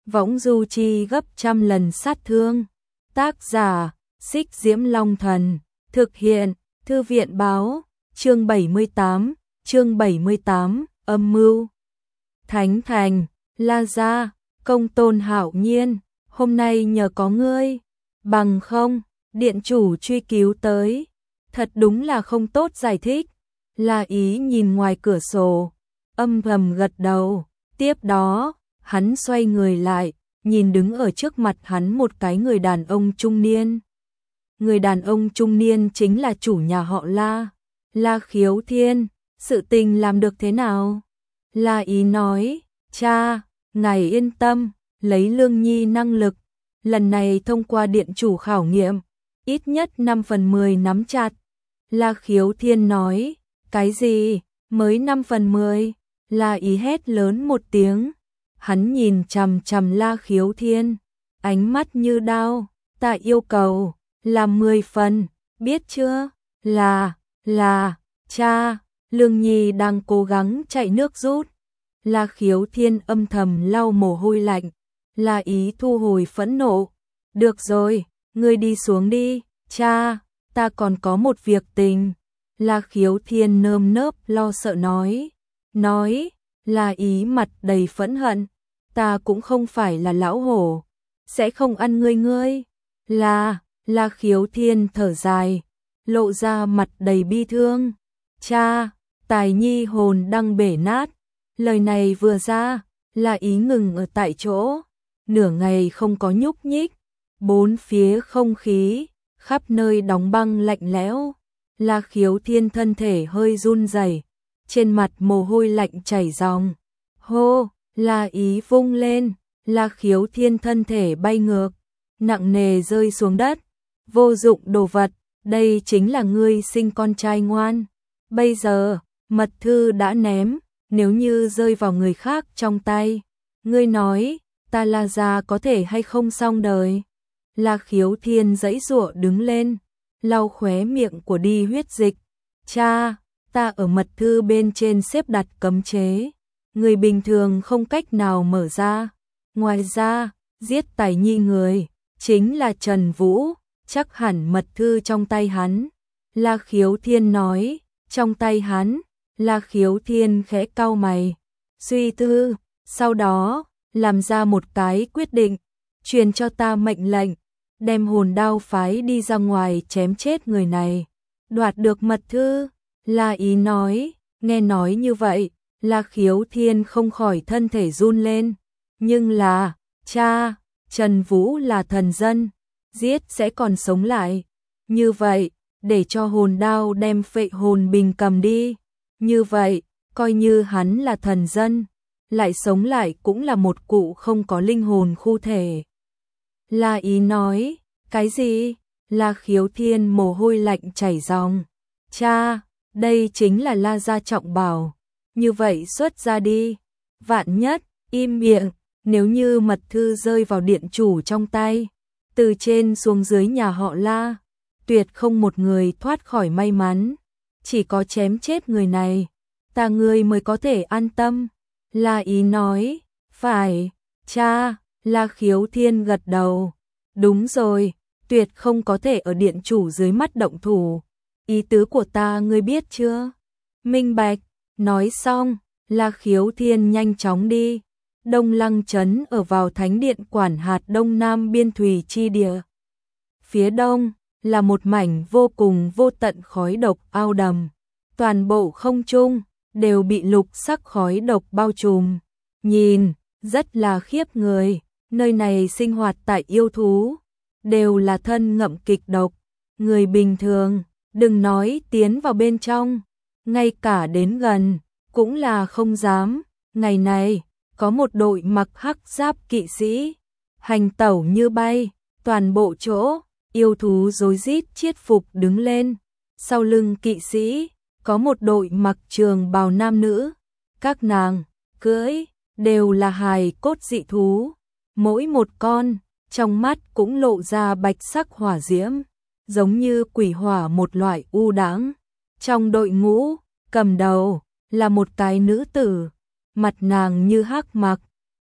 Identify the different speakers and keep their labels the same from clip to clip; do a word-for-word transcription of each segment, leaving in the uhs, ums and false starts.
Speaker 1: võng du chi gấp trăm lần sát thương. Tác giả, Xích Diễm Long Thần, thực hiện, Thư viện báo, chương bảy mươi tám, chương bảy mươi tám, âm mưu. Thánh Thành, La Gia, công tôn Hạo Nhiên, hôm nay nhờ có ngươi, bằng không, điện chủ truy cứu tới. Thật đúng là không tốt giải thích. La Ý nhìn ngoài cửa sổ, âm thầm gật đầu, tiếp đó, hắn xoay người lại, nhìn đứng ở trước mặt hắn một cái người đàn ông trung niên. Người đàn ông trung niên chính là chủ nhà họ La, La Khiếu Thiên. Sự tình làm được thế nào? La Ý nói, cha, ngài yên tâm, lấy Lương Nhi năng lực, lần này thông qua điện chủ khảo nghiệm, ít nhất năm phần mười nắm chặt. La Khiếu Thiên nói, cái gì, mới năm phần mười? La Ý hét lớn một tiếng, hắn nhìn chằm chằm La Khiếu Thiên, ánh mắt như đao, ta yêu cầu, là mười phần, biết chưa? Là, là, cha, Lương Nhi đang cố gắng chạy nước rút. La Khiếu Thiên âm thầm lau mồ hôi lạnh, La Ý thu hồi phẫn nộ, được rồi, ngươi đi xuống đi, cha, ta còn có một việc tình. La Khiếu Thiên nơm nớp lo sợ nói, nói, La Ý mặt đầy phẫn hận, ta cũng không phải là lão hổ, sẽ không ăn ngươi ngươi. La, La Khiếu Thiên thở dài, lộ ra mặt đầy bi thương, cha, Tài Nhi hồn đang bể nát. Lời này vừa ra, La Ý ngừng ở tại chỗ, nửa ngày không có nhúc nhích, bốn phía không khí, khắp nơi đóng băng lạnh lẽo. La Khiếu Thiên thân thể hơi run rẩy, trên mặt mồ hôi lạnh chảy ròng. Hô, La Ý vung lên, La Khiếu Thiên thân thể bay ngược, nặng nề rơi xuống đất. Vô dụng đồ vật, đây chính là ngươi sinh con trai ngoan. Bây giờ, mật thư đã ném, nếu như rơi vào người khác trong tay, ngươi nói, ta La Gia có thể hay không xong đời. La Khiếu Thiên giãy giụa đứng lên, lau khóe miệng của đi huyết dịch. Cha, ta ở mật thư bên trên xếp đặt cấm chế, người bình thường không cách nào mở ra. Ngoài ra, giết Tài Nhi người, chính là Trần Vũ, chắc hẳn mật thư trong tay hắn. La Khiếu Thiên nói, trong tay hắn. La Khiếu Thiên khẽ cau mày, suy tư, sau đó, làm ra một cái quyết định, truyền cho ta mệnh lệnh, đem hồn đao phái đi ra ngoài chém chết người này, đoạt được mật thư. La Ý nói, nghe nói như vậy, La Khiếu Thiên không khỏi thân thể run lên, nhưng là, cha, Trần Vũ là thần dân, giết sẽ còn sống lại, như vậy, để cho hồn đao đem phệ hồn bình cầm đi. Như vậy, coi như hắn là thần dân, lại sống lại cũng là một cụ không có linh hồn khu thể. La Ý nói, cái gì? La Khiếu Thiên mồ hôi lạnh chảy ròng. Cha, đây chính là La Gia trọng bảo, như vậy xuất ra đi. Vạn nhất, im miệng, nếu như mật thư rơi vào điện chủ trong tay, từ trên xuống dưới nhà họ La, tuyệt không một người thoát khỏi may mắn. Chỉ có chém chết người này, ta ngươi mới có thể an tâm. La Ý nói, phải, cha. La Khiếu Thiên gật đầu, đúng rồi, tuyệt không có thể ở điện chủ dưới mắt động thủ. Ý tứ của ta ngươi biết chưa? Minh bạch. Nói xong, La Khiếu Thiên nhanh chóng đi. Đông Lăng trấn ở vào thánh điện quản hạt đông nam biên thùy chi địa. Phía đông là một mảnh vô cùng vô tận khói độc ao đầm, toàn bộ không trung đều bị lục sắc khói độc bao trùm, nhìn rất là khiếp người. Nơi này sinh hoạt tại yêu thú, đều là thân ngậm kịch độc, người bình thường, đừng nói tiến vào bên trong, ngay cả đến gần, cũng là không dám. Ngày này, có một đội mặc hắc giáp kỵ sĩ, hành tẩu như bay, toàn bộ chỗ, yêu thú rối rít chiết phục đứng lên, sau lưng kỵ sĩ, có một đội mặc trường bào nam nữ, các nàng, cưỡi, đều là hài cốt dị thú, mỗi một con, trong mắt cũng lộ ra bạch sắc hỏa diễm, giống như quỷ hỏa một loại u đãng. Trong đội ngũ, cầm đầu, là một cái nữ tử, mặt nàng như hắc mặc,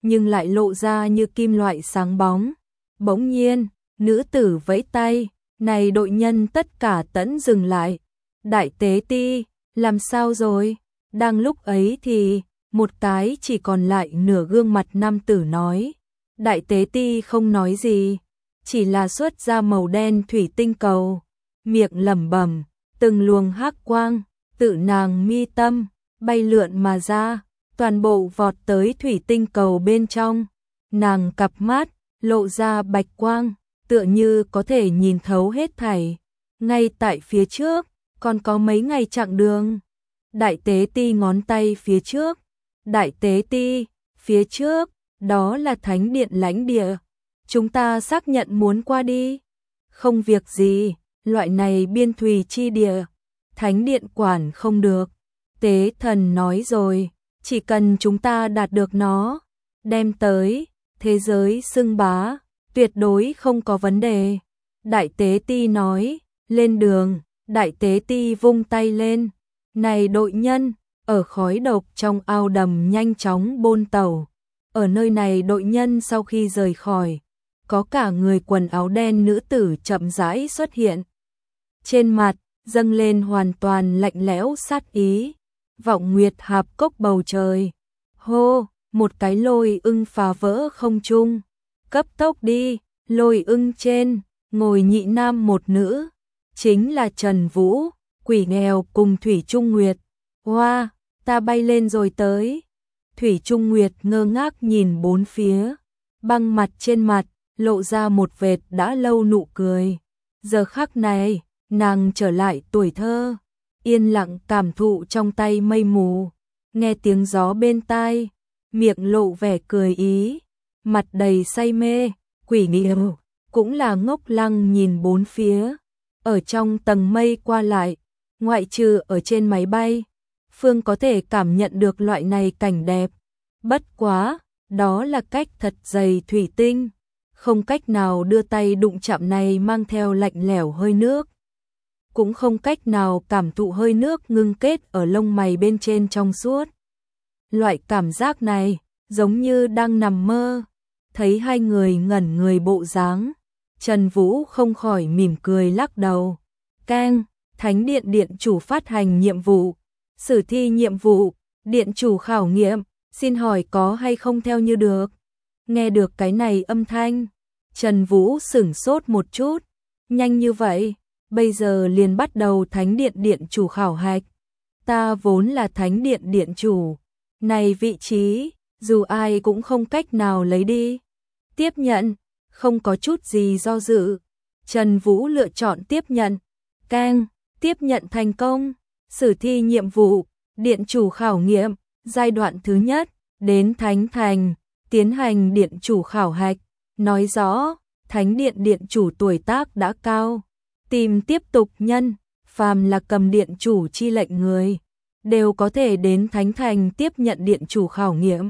Speaker 1: nhưng lại lộ ra như kim loại sáng bóng. Bỗng nhiên, nữ tử vẫy tay, này đội nhân tất cả tẫn dừng lại. Đại tế ti, làm sao rồi? Đang lúc ấy thì, một cái chỉ còn lại nửa gương mặt nam tử nói. Đại tế ti không nói gì, chỉ là xuất ra màu đen thủy tinh cầu, miệng lẩm bẩm, từng luồng hắc quang, tự nàng mi tâm, bay lượn mà ra, toàn bộ vọt tới thủy tinh cầu bên trong. Nàng cặp mắt, lộ ra bạch quang, tựa như có thể nhìn thấu hết thảy. Ngay tại phía trước, còn có mấy ngày chặng đường. Đại tế ti ngón tay phía trước. Đại tế ti, phía trước, đó là thánh điện lãnh địa. Chúng ta xác nhận muốn qua đi. Không việc gì, loại này biên thùy chi địa. Thánh điện quản không được. Tế thần nói rồi, chỉ cần chúng ta đạt được nó, đem tới, thế giới xưng bá, tuyệt đối không có vấn đề. Đại tế ti nói, lên đường, đại tế ti vung tay lên. Này đội nhân, ở khói độc trong ao đầm nhanh chóng bôn tàu. Ở nơi này đội nhân sau khi rời khỏi, có cả người quần áo đen nữ tử chậm rãi xuất hiện. Trên mặt, dâng lên hoàn toàn lạnh lẽo sát ý. Vọng nguyệt hạp cốc bầu trời. Hô, một cái lôi ưng phá vỡ không trung. Cấp tốc đi, lôi ưng trên, ngồi nhị nam một nữ. Chính là Trần Vũ, Quỷ Nghèo cùng Thủy Trung Nguyệt. Hoa, wow, ta bay lên rồi tới. Thủy Trung Nguyệt ngơ ngác nhìn bốn phía. Băng mặt trên mặt, lộ ra một vệt đã lâu nụ cười. Giờ khắc này, nàng trở lại tuổi thơ. Yên lặng cảm thụ trong tay mây mù. Nghe tiếng gió bên tai, miệng lộ vẻ cười ý. Mặt đầy say mê, Quỷ Nghèo cũng là ngốc lăng nhìn bốn phía. Ở trong tầng mây qua lại, ngoại trừ ở trên máy bay, Phương có thể cảm nhận được loại này cảnh đẹp. Bất quá, đó là cách thật dày thủy tinh, không cách nào đưa tay đụng chạm này mang theo lạnh lẽo hơi nước. Cũng không cách nào cảm thụ hơi nước ngưng kết ở lông mày bên trên trong suốt. Loại cảm giác này, giống như đang nằm mơ. Thấy hai người ngẩn người bộ dáng, Trần Vũ không khỏi mỉm cười lắc đầu. Keng, Thánh điện điện chủ phát hành nhiệm vụ. Sử thi nhiệm vụ, điện chủ khảo nghiệm, xin hỏi có hay không theo như được. Nghe được cái này âm thanh, Trần Vũ sửng sốt một chút. Nhanh như vậy, bây giờ liền bắt đầu Thánh điện điện chủ khảo hạch. Ta vốn là Thánh điện điện chủ, này vị trí, dù ai cũng không cách nào lấy đi. Tiếp nhận, không có chút gì do dự. Trần Vũ lựa chọn tiếp nhận. Keng, tiếp nhận thành công. Sử thi nhiệm vụ, điện chủ khảo nghiệm, giai đoạn thứ nhất, đến Thánh Thành, tiến hành điện chủ khảo hạch. Nói rõ, Thánh điện điện chủ tuổi tác đã cao. Tìm tiếp tục nhân, phàm là cầm điện chủ chi lệnh người, đều có thể đến Thánh Thành tiếp nhận điện chủ khảo nghiệm.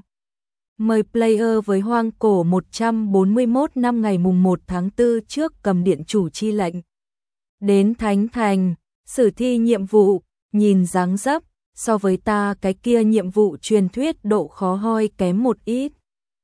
Speaker 1: Mời player với hoang cổ một trăm bốn mươi mốt năm ngày mùng một tháng tư trước cầm điện chủ chi lệnh. Đến Thánh Thành, sử thi nhiệm vụ, nhìn dáng dấp, so với ta cái kia nhiệm vụ truyền thuyết độ khó hoi kém một ít.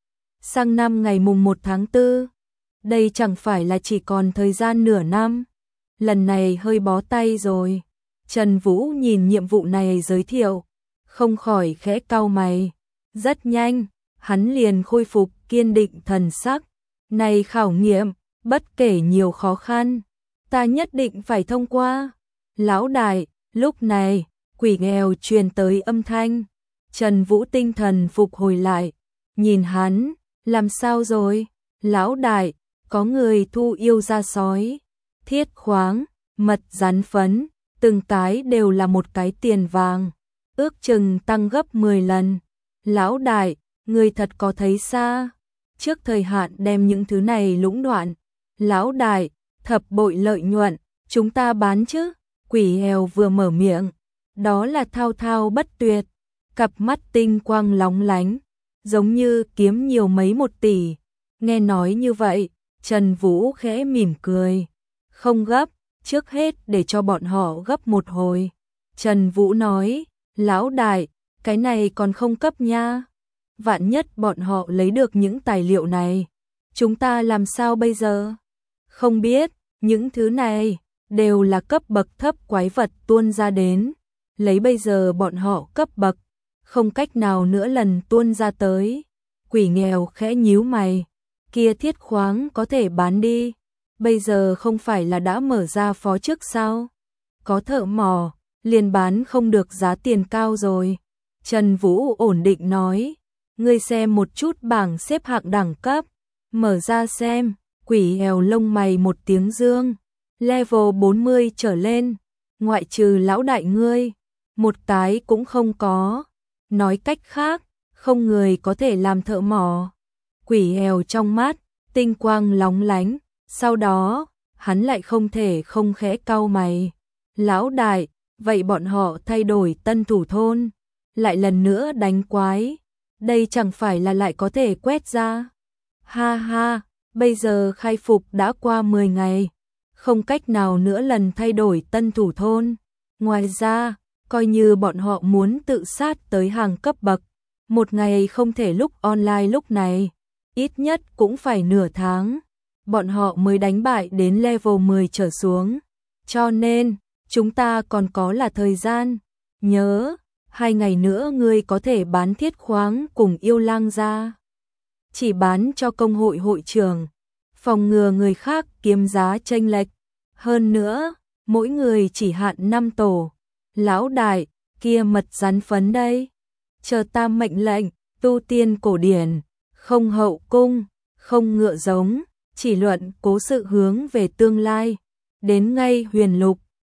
Speaker 1: Sang năm ngày mùng một tháng tư, đây chẳng phải là chỉ còn thời gian nửa năm. Lần này hơi bó tay rồi. Trần Vũ nhìn nhiệm vụ này giới thiệu, không khỏi khẽ cau mày. Rất nhanh, hắn liền khôi phục kiên định thần sắc. Này khảo nghiệm, bất kể nhiều khó khăn, ta nhất định phải thông qua. Lão đại, lúc này, Quỷ Nghèo truyền tới âm thanh. Trần Vũ tinh thần phục hồi lại, nhìn hắn, làm sao rồi? Lão đại, có người thu yêu ra sói, thiết khoáng, mật rắn phấn, từng cái đều là một cái tiền vàng, ước chừng tăng gấp mười lần. Lão đại, người thật có thấy xa, trước thời hạn đem những thứ này lũng đoạn. Lão đại, thập bội lợi nhuận, chúng ta bán chứ? Quỷ Nghèo vừa mở miệng, đó là thao thao bất tuyệt, cặp mắt tinh quang lóng lánh, giống như kiếm nhiều mấy một tỷ. Nghe nói như vậy, Trần Vũ khẽ mỉm cười. Không gấp, trước hết để cho bọn họ gấp một hồi. Trần Vũ nói, lão đại, cái này còn không cấp nha. vạn nhất bọn họ lấy được những tài liệu này, chúng ta làm sao bây giờ? Không biết, những thứ này đều là cấp bậc thấp quái vật tuôn ra đến, lấy bây giờ bọn họ cấp bậc, không cách nào nữa lần tuôn ra tới. Quỷ nghèo khẽ nhíu mày, kia thiết khoáng có thể bán đi, bây giờ không phải là đã mở ra phó trước sao? Có thợ mỏ, liền bán không được giá tiền cao rồi. Trần Vũ ổn định nói, ngươi xem một chút bảng xếp hạng đẳng cấp, mở ra xem. Quỷ nghèo lông mày một tiếng dương, level bốn mươi trở lên, ngoại trừ lão đại ngươi, một cái cũng không có. Nói cách khác, không người có thể làm thợ mỏ. Quỷ nghèo trong mắt, tinh quang lóng lánh, sau đó, hắn lại không thể không khẽ cau mày. Lão đại, vậy bọn họ thay đổi tân thủ thôn, lại lần nữa đánh quái, đây chẳng phải là lại có thể quét ra. Ha ha, bây giờ khai phục đã qua mười ngày, không cách nào nữa lần thay đổi tân thủ thôn. Ngoài ra, coi như bọn họ muốn tự sát tới hàng cấp bậc, một ngày không thể lúc online lúc này, ít nhất cũng phải nửa tháng, bọn họ mới đánh bại đến level mười trở xuống. Cho nên, chúng ta còn có là thời gian. Nhớ, hai ngày nữa ngươi có thể bán thiết khoáng cùng yêu lang ra. Chỉ bán cho công hội hội trưởng, phòng ngừa người khác kiếm giá chênh lệch. Hơn nữa, mỗi người chỉ hạn năm tổ. Lão đại, kia mật rắn phấn đây. Chờ ta mệnh lệnh, tu tiên cổ điển, không hậu cung, không ngựa giống, chỉ luận cố sự hướng về tương lai. Đến ngay huyền lục,